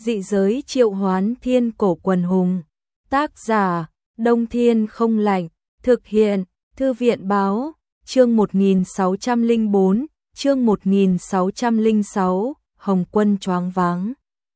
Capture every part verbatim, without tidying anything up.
Dị giới triệu hoán thiên cổ quần hùng. Tác giả, Đông Thiên không lạnh. Thực hiện, Thư viện báo, chương một nghìn sáu trăm lẻ bốn, chương một nghìn sáu trăm lẻ sáu, Hồng Quân choáng váng.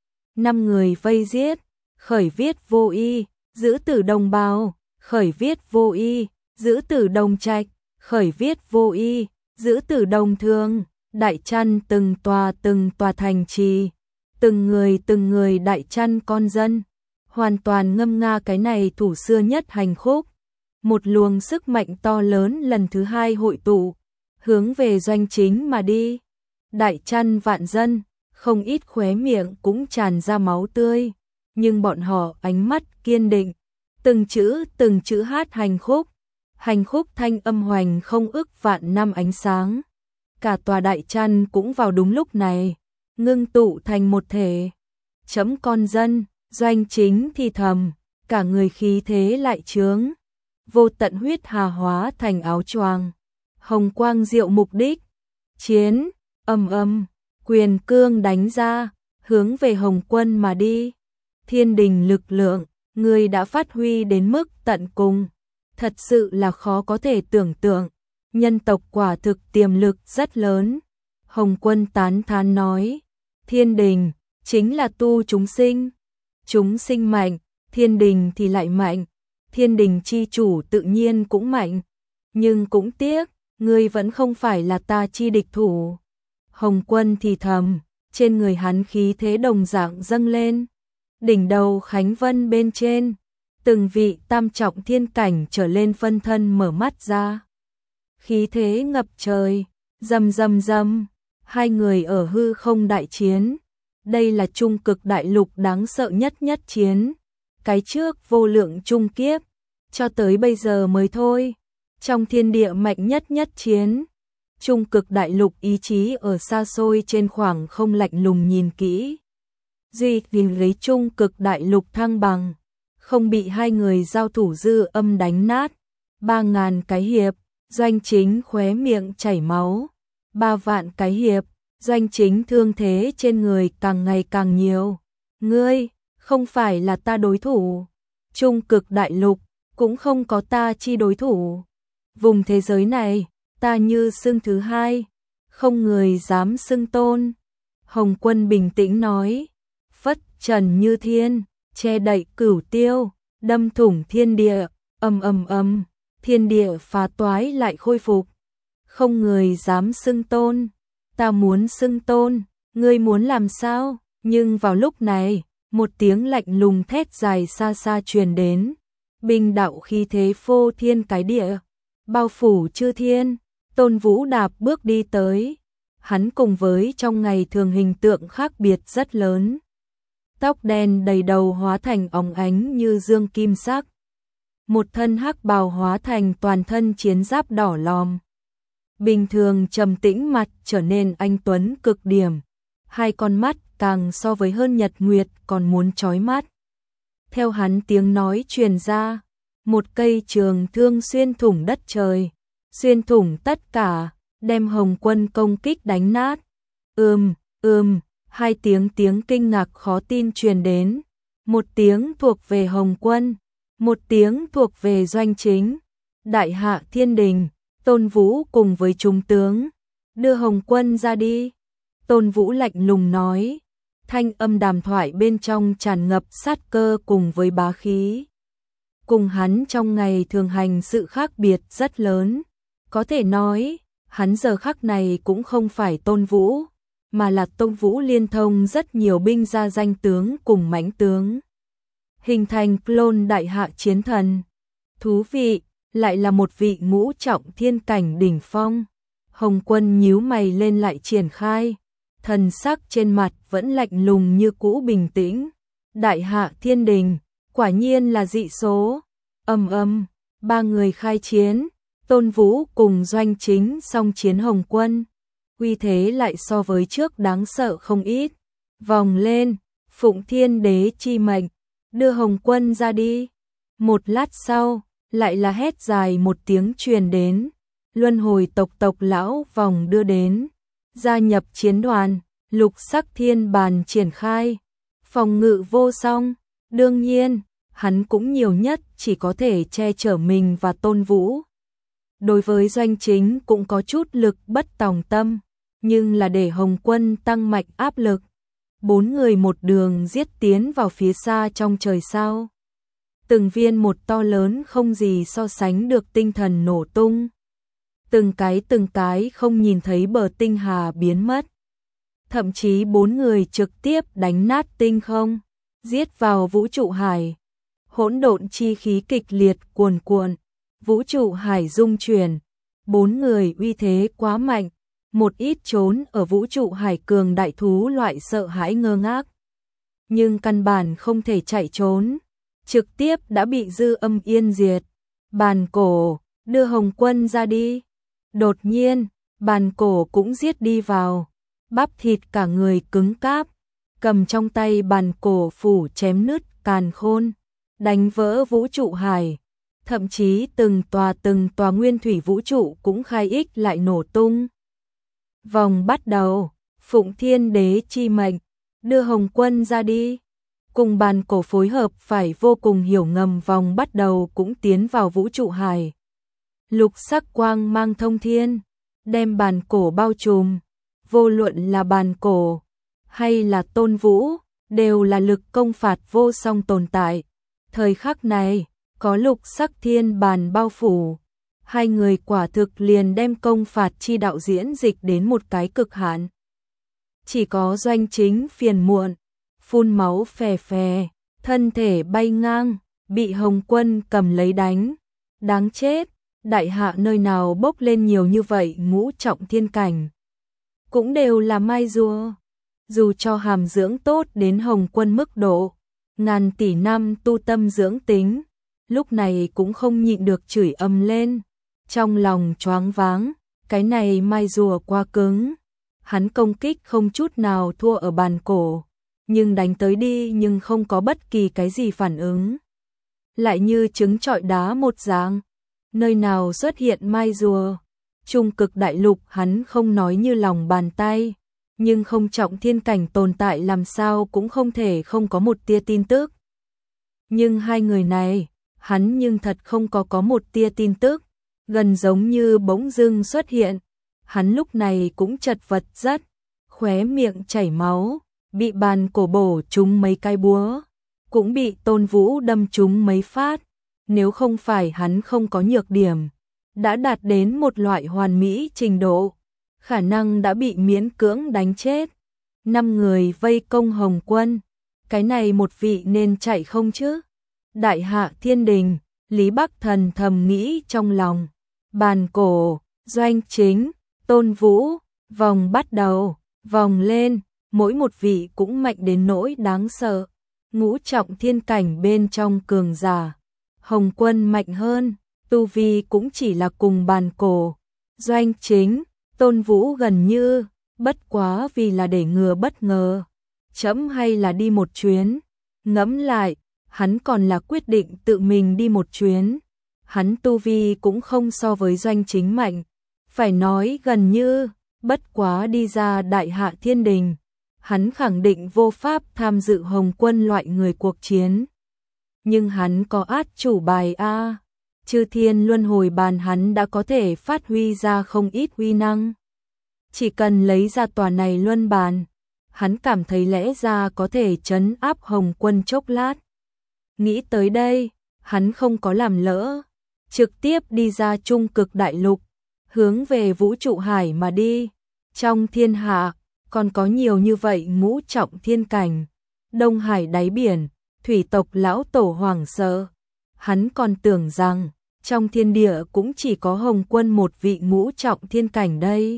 Năm người vây giết, khởi viết vô y, giữ tử đồng bào, khởi viết vô y, giữ tử đồng trạch, khởi viết vô y, giữ tử đồng thương, đại chăn từng tòa từng tòa thành trì, từng người từng người đại chăn con dân, hoàn toàn ngâm nga cái này thủ xưa nhất hành khúc. Một luồng sức mạnh to lớn lần thứ hai hội tụ, hướng về doanh chính mà đi. Đại chăn vạn dân, không ít khóe miệng cũng tràn ra máu tươi, nhưng bọn họ ánh mắt kiên định, từng chữ từng chữ hát hành khúc. Hành khúc thanh âm hoành không ức vạn năm ánh sáng. Cả tòa đại chăn cũng vào đúng lúc này, ngưng tụ thành một thể. Chấm con dân, doanh chính thì thầm, cả người khí thế lại chướng. Vô tận huyết hà hóa thành áo choàng, hồng quang diệu mục đích. Chiến, ầm ầm, quyền cương đánh ra, hướng về Hồng Quân mà đi. Thiên đình lực lượng, người đã phát huy đến mức tận cùng. Thật sự là khó có thể tưởng tượng, nhân tộc quả thực tiềm lực rất lớn. Hồng Quân tán thán nói, thiên đình chính là tu chúng sinh. Chúng sinh mạnh, thiên đình thì lại mạnh. Thiên đình chi chủ tự nhiên cũng mạnh, nhưng cũng tiếc, ngươi vẫn không phải là ta chi địch thủ. Hồng Quân thì thầm, trên người hắn khí thế đồng dạng dâng lên. Đỉnh đầu Khánh Vân bên trên, từng vị tam trọng thiên cảnh trở lên phân thân mở mắt ra. Khí thế ngập trời, rầm rầm rầm, hai người ở hư không đại chiến. Đây là trung cực đại lục đáng sợ nhất nhất chiến. Cái trước vô lượng trung kiếp, cho tới bây giờ mới thôi. Trong thiên địa mạnh nhất nhất chiến, trung cực đại lục ý chí ở xa xôi trên khoảng không lạnh lùng nhìn kỹ. Duy vì lấy trung cực đại lục thăng bằng, không bị hai người giao thủ dư âm đánh nát. Ba ngàn cái hiệp, doanh chính khóe miệng chảy máu. Ba vạn cái hiệp, doanh chính thương thế trên người càng ngày càng nhiều. Ngươi, không phải là ta đối thủ. Trung cực đại lục, cũng không có ta chi đối thủ. Vùng thế giới này, ta như xưng thứ hai, không người dám xưng tôn. Hồng Quân bình tĩnh nói, phất trần như thiên, che đậy cửu tiêu, đâm thủng thiên địa, ầm ầm ầm, thiên địa phá toái lại khôi phục. Không người dám xưng tôn, ta muốn xưng tôn, ngươi muốn làm sao? Nhưng vào lúc này, một tiếng lạnh lùng thét dài xa xa truyền đến. Binh đạo khí thế phô thiên cái địa, bao phủ chư thiên. Tôn Vũ đạp bước đi tới. Hắn cùng với trong ngày thường hình tượng khác biệt rất lớn. Tóc đen đầy đầu hóa thành óng ánh như dương kim sắc. Một thân hắc bào hóa thành toàn thân chiến giáp đỏ lòm. Bình thường trầm tĩnh mặt trở nên anh tuấn cực điểm. Hai con mắt càng so với hơn nhật nguyệt còn muốn chói mắt. Theo hắn tiếng nói truyền ra, một cây trường thương xuyên thủng đất trời, xuyên thủng tất cả, đem Hồng Quân công kích đánh nát. Ừm, ừm, hai tiếng tiếng kinh ngạc khó tin truyền đến. Một tiếng thuộc về Hồng Quân, một tiếng thuộc về doanh chính. Đại hạ thiên đình, Tôn Vũ cùng với trung tướng, đưa Hồng Quân ra đi. Tôn Vũ lạnh lùng nói, thanh âm đàm thoại bên trong tràn ngập sát cơ cùng với bá khí. Cùng hắn trong ngày thường hành sự khác biệt rất lớn. Có thể nói, hắn giờ khắc này cũng không phải Tôn Vũ, mà là Tôn Vũ liên thông rất nhiều binh gia danh tướng cùng mãnh tướng. Hình thành clone đại hạ chiến thần. Thú vị, lại là một vị ngũ trọng thiên cảnh đỉnh phong. Hồng Quân nhíu mày lên lại triển khai. Thần sắc trên mặt vẫn lạnh lùng như cũ bình tĩnh. Đại hạ thiên đình, quả nhiên là dị số. Ầm ầm, ba người khai chiến. Tôn Vũ cùng doanh chính song chiến Hồng Quân. Uy thế lại so với trước đáng sợ không ít. Vòng lên, Phụng Thiên Đế chi mệnh, đưa Hồng Quân ra đi. Một lát sau, lại là hét dài một tiếng truyền đến. Luân hồi tộc tộc lão vòng đưa đến. Gia nhập chiến đoàn, lục sắc thiên bàn triển khai. phòng ngự vô song, đương nhiên, hắn cũng nhiều nhất chỉ có thể che chở mình và Tôn Vũ. Đối với Doanh Chính cũng có chút lực bất tòng tâm, nhưng là để Hồng Quân tăng mạnh áp lực. Bốn người một đường giết tiến vào phía xa trong trời sao. Từng viên một to lớn không gì so sánh được tinh thần nổ tung. Từng cái từng cái không nhìn thấy bờ tinh hà biến mất. Thậm chí bốn người trực tiếp đánh nát tinh không, giết vào vũ trụ hải. Hỗn độn chi khí kịch liệt cuồn cuộn, vũ trụ hải rung chuyển. Bốn người uy thế quá mạnh, một ít trốn ở vũ trụ hải cường đại thú loại sợ hãi ngơ ngác. Nhưng căn bản không thể chạy trốn, trực tiếp đã bị dư âm yên diệt. Bàn cổ, đưa Hồng Quân ra đi. Đột nhiên, bàn cổ cũng giết đi vào, bắp thịt cả người cứng cáp, cầm trong tay bàn cổ phủ chém nứt càn khôn, đánh vỡ vũ trụ hải. Thậm chí từng tòa từng tòa nguyên thủy vũ trụ cũng khai ích lại nổ tung. Vòng bắt đầu, Phụng Thiên Đế chi mệnh, đưa Hồng Quân ra đi. Cùng bàn cổ phối hợp phải vô cùng hiểu ngầm, vòng bắt đầu cũng tiến vào vũ trụ hải. Lục sắc quang mang thông thiên, đem bàn cổ bao trùm. Vô luận là bàn cổ hay là Tôn Vũ, đều là lực công phạt vô song tồn tại. Thời khắc này, có lục sắc thiên bàn bao phủ, hai người quả thực liền đem công phạt chi đạo diễn dịch đến một cái cực hạn. Chỉ có Doanh Chính phiền muộn, phun máu phè phè, thân thể bay ngang, bị Hồng Quân cầm lấy đánh. Đáng chết, đại hạ nơi nào bốc lên nhiều như vậy ngũ trọng thiên cảnh. Cũng đều là mai rùa. Dù cho hàm dưỡng tốt đến Hồng Quân mức độ, ngàn tỷ năm tu tâm dưỡng tính, lúc này cũng không nhịn được chửi ầm lên. Trong lòng choáng váng, cái này mai rùa quá cứng. Hắn công kích không chút nào thua ở bàn cổ, nhưng đánh tới đi nhưng không có bất kỳ cái gì phản ứng. Lại như trứng trọi đá một dạng, nơi nào xuất hiện mai rùa. Trung cực đại lục hắn không nói như lòng bàn tay, nhưng không trọng thiên cảnh tồn tại làm sao cũng không thể không có một tia tin tức. Nhưng hai người này, hắn nhưng thật không có có một tia tin tức, gần giống như bỗng dưng xuất hiện. Hắn lúc này cũng chật vật rất, khóe miệng chảy máu, bị bàn cổ bổ trúng mấy cái búa, cũng bị Tôn Vũ đâm trúng mấy phát. Nếu không phải hắn không có nhược điểm, đã đạt đến một loại hoàn mỹ trình độ, khả năng đã bị miễn cưỡng đánh chết. Năm người vây công Hồng Quân, cái này một vị nên chạy không chứ? Đại hạ thiên đình, Lý Bắc Thần thầm nghĩ trong lòng. Bàn cổ, Doanh Chính, Tôn Vũ, vòng bắt đầu, vòng lên, mỗi một vị cũng mạnh đến nỗi đáng sợ. Ngũ trọng thiên cảnh bên trong cường giả, Hồng Quân mạnh hơn, tu vi cũng chỉ là cùng bàn cổ. Doanh Chính, Tôn Vũ gần như, bất quá vì là để ngừa bất ngờ. Chấm hay là đi một chuyến, ngẫm lại, hắn còn là quyết định tự mình đi một chuyến. Hắn tu vi cũng không so với Doanh Chính mạnh, phải nói gần như, bất quá đi ra đại hạ thiên đình. Hắn khẳng định vô pháp tham dự Hồng Quân loại người cuộc chiến. Nhưng hắn có át chủ bài a, Chư Thiên Luân Hồi Bàn hắn đã có thể phát huy ra không ít uy năng. Chỉ cần lấy ra tòa này luân bàn, hắn cảm thấy lẽ ra có thể trấn áp Hồng Quân chốc lát. Nghĩ tới đây, hắn không có làm lỡ, trực tiếp đi ra trung cực đại lục, hướng về vũ trụ hải mà đi. Trong thiên hạ, còn có nhiều như vậy ngũ trọng thiên cảnh. Đông Hải đáy biển, thủy tộc lão tổ hoảng sợ. Hắn còn tưởng rằng, trong thiên địa cũng chỉ có Hồng Quân một vị ngũ trọng thiên cảnh đây.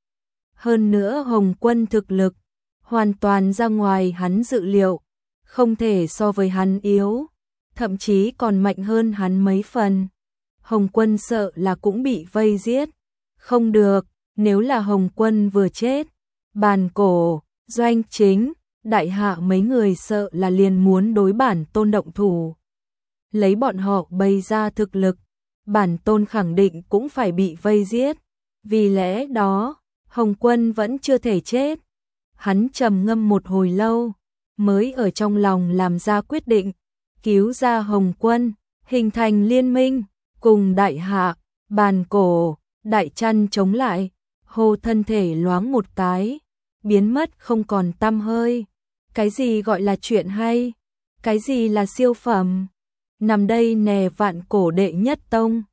Hơn nữa Hồng Quân thực lực, hoàn toàn ra ngoài hắn dự liệu, không thể so với hắn yếu, thậm chí còn mạnh hơn hắn mấy phần. Hồng Quân sợ là cũng bị vây giết. Không được, nếu là Hồng Quân vừa chết, bàn cổ, Doanh Chính, đại hạ mấy người sợ là liền muốn đối bản tôn động thủ. Lấy bọn họ bày ra thực lực, bản tôn khẳng định cũng phải bị vây giết. Vì lẽ đó, Hồng Quân vẫn chưa thể chết. Hắn trầm ngâm một hồi lâu, mới ở trong lòng làm ra quyết định, cứu ra Hồng Quân, hình thành liên minh, cùng đại hạ, bàn cổ, đại chăn chống lại, hô thân thể loáng một cái, biến mất không còn tăm hơi. Cái gì gọi là chuyện hay? Cái gì là siêu phẩm? Nằm đây nè vạn cổ đệ nhất tông.